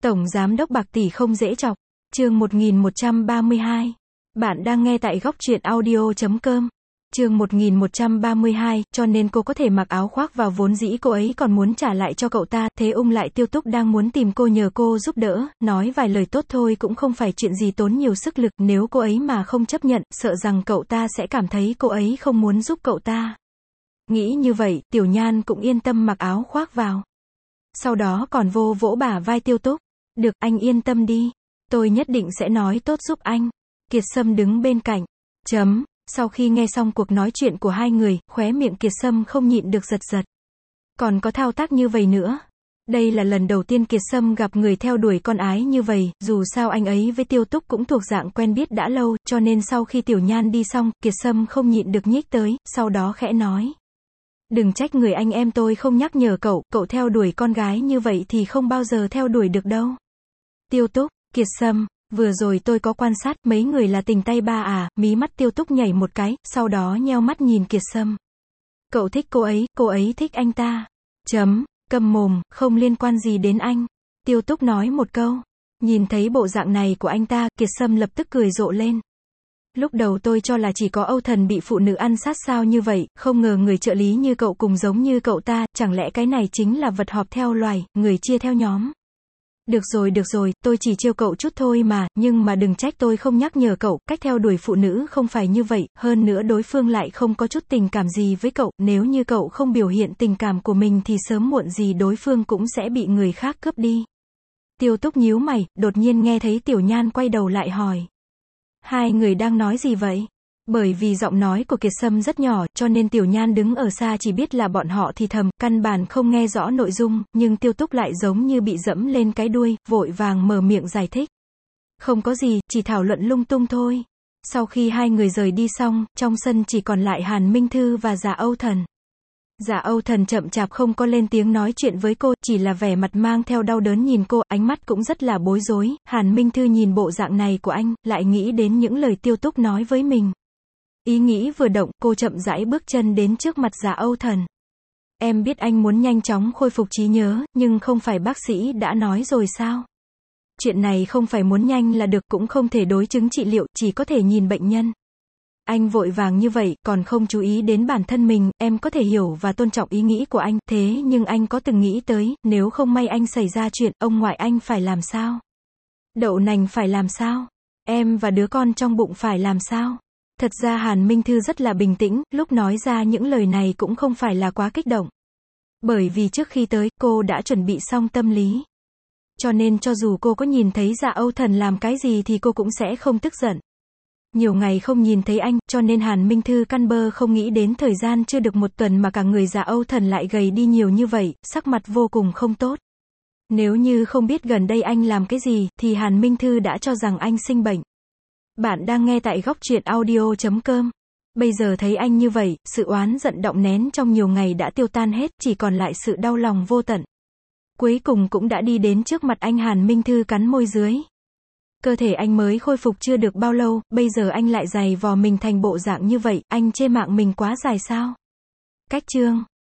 Tổng Giám đốc bạc tỷ không dễ chọc. Chương 1132. Bạn đang nghe tại góc truyện audio.com. Chương 1132, cho nên cô có thể mặc áo khoác vào, vốn dĩ cô ấy còn muốn trả lại cho cậu ta, thế lại Tiêu Túc đang muốn tìm cô nhờ cô giúp đỡ, nói vài lời tốt thôi cũng không phải chuyện gì tốn nhiều sức lực, nếu cô ấy mà không chấp nhận, sợ rằng cậu ta sẽ cảm thấy cô ấy không muốn giúp cậu ta. Nghĩ như vậy, Tiểu Nhan cũng yên tâm mặc áo khoác vào. Sau đó còn vỗ bả vai Tiêu Túc. Được, anh yên tâm đi. Tôi nhất định sẽ nói tốt giúp anh. Kiệt Sâm đứng bên cạnh. Sau khi nghe xong cuộc nói chuyện của hai người, khóe miệng Kiệt Sâm không nhịn được giật. Còn có thao tác như vậy nữa. Đây là lần đầu tiên Kiệt Sâm gặp người theo đuổi con ái như vậy, dù sao anh ấy với Tiêu Túc cũng thuộc dạng quen biết đã lâu, cho nên sau khi Tiểu Nhan đi xong, Kiệt Sâm không nhịn được nhích tới, sau đó khẽ nói. Đừng trách người anh em tôi không nhắc nhở cậu theo đuổi con gái như vậy thì không bao giờ theo đuổi được đâu. Tiêu Túc, Kiệt Sâm, vừa rồi tôi có quan sát, mấy người là tình tay ba à, mí mắt Tiêu Túc nhảy một cái, sau đó nheo mắt nhìn Kiệt Sâm. Cậu thích cô ấy thích anh ta. Câm mồm, không liên quan gì đến anh. Tiêu Túc nói một câu. Nhìn thấy bộ dạng này của anh ta, Kiệt Sâm lập tức cười rộ lên. Lúc đầu tôi cho là chỉ có Âu Thần bị phụ nữ ăn sát sao như vậy, không ngờ người trợ lý như cậu cùng giống như cậu ta, chẳng lẽ cái này chính là vật họp theo loài, người chia theo nhóm. Được rồi, tôi chỉ trêu cậu chút thôi mà, nhưng mà đừng trách tôi không nhắc nhở cậu, cách theo đuổi phụ nữ không phải như vậy, hơn nữa đối phương lại không có chút tình cảm gì với cậu, nếu như cậu không biểu hiện tình cảm của mình thì sớm muộn gì đối phương cũng sẽ bị người khác cướp đi. Tiêu Túc nhíu mày, đột nhiên nghe thấy Tiểu Nhan quay đầu lại hỏi. Hai người đang nói gì vậy? Bởi vì giọng nói của Kiệt Sâm rất nhỏ, cho nên Tiểu Nhan đứng ở xa chỉ biết là bọn họ thì thầm, căn bản không nghe rõ nội dung, nhưng Tiêu Túc lại giống như bị dẫm lên cái đuôi, vội vàng mở miệng giải thích. Không có gì, chỉ thảo luận lung tung thôi. Sau khi hai người rời đi xong, trong sân chỉ còn lại Hàn Minh Thư và Dạ Âu Thần. Dạ Âu Thần chậm chạp không có lên tiếng nói chuyện với cô, chỉ là vẻ mặt mang theo đau đớn nhìn cô, ánh mắt cũng rất là bối rối. Hàn Minh Thư nhìn bộ dạng này của anh, lại nghĩ đến những lời Tiêu Túc nói với mình. Ý nghĩ vừa động, cô chậm rãi bước chân đến trước mặt Dạ Âu Thần. Em biết anh muốn nhanh chóng khôi phục trí nhớ, nhưng không phải bác sĩ đã nói rồi sao? Chuyện này không phải muốn nhanh là được, cũng không thể đối chứng trị liệu, chỉ có thể nhìn bệnh nhân. Anh vội vàng như vậy, còn không chú ý đến bản thân mình, em có thể hiểu và tôn trọng ý nghĩ của anh, thế nhưng anh có từng nghĩ tới, nếu không may anh xảy ra chuyện, ông ngoại anh phải làm sao? Đậu nành phải làm sao? Em và đứa con trong bụng phải làm sao? Thật ra Hàn Minh Thư rất là bình tĩnh, lúc nói ra những lời này cũng không phải là quá kích động. Bởi vì trước khi tới, cô đã chuẩn bị xong tâm lý. Cho nên cho dù cô có nhìn thấy Dạ Âu Thần làm cái gì thì cô cũng sẽ không tức giận. Nhiều ngày không nhìn thấy anh, cho nên Hàn Minh Thư căn bơ không nghĩ đến thời gian chưa được một tuần mà cả người Dạ Âu Thần lại gầy đi nhiều như vậy, sắc mặt vô cùng không tốt. Nếu như không biết gần đây anh làm cái gì, thì Hàn Minh Thư đã cho rằng anh sinh bệnh. Bạn đang nghe tại góc truyện audio.com. Bây giờ thấy anh như vậy, sự oán giận đọng nén trong nhiều ngày đã tiêu tan hết, chỉ còn lại sự đau lòng vô tận. Cuối cùng cũng đã đi đến trước mặt anh. Hàn Minh Thư cắn môi dưới. Cơ thể anh mới khôi phục chưa được bao lâu, bây giờ anh lại giày vò mình thành bộ dạng như vậy, anh chê mạng mình quá dài sao? Cách chương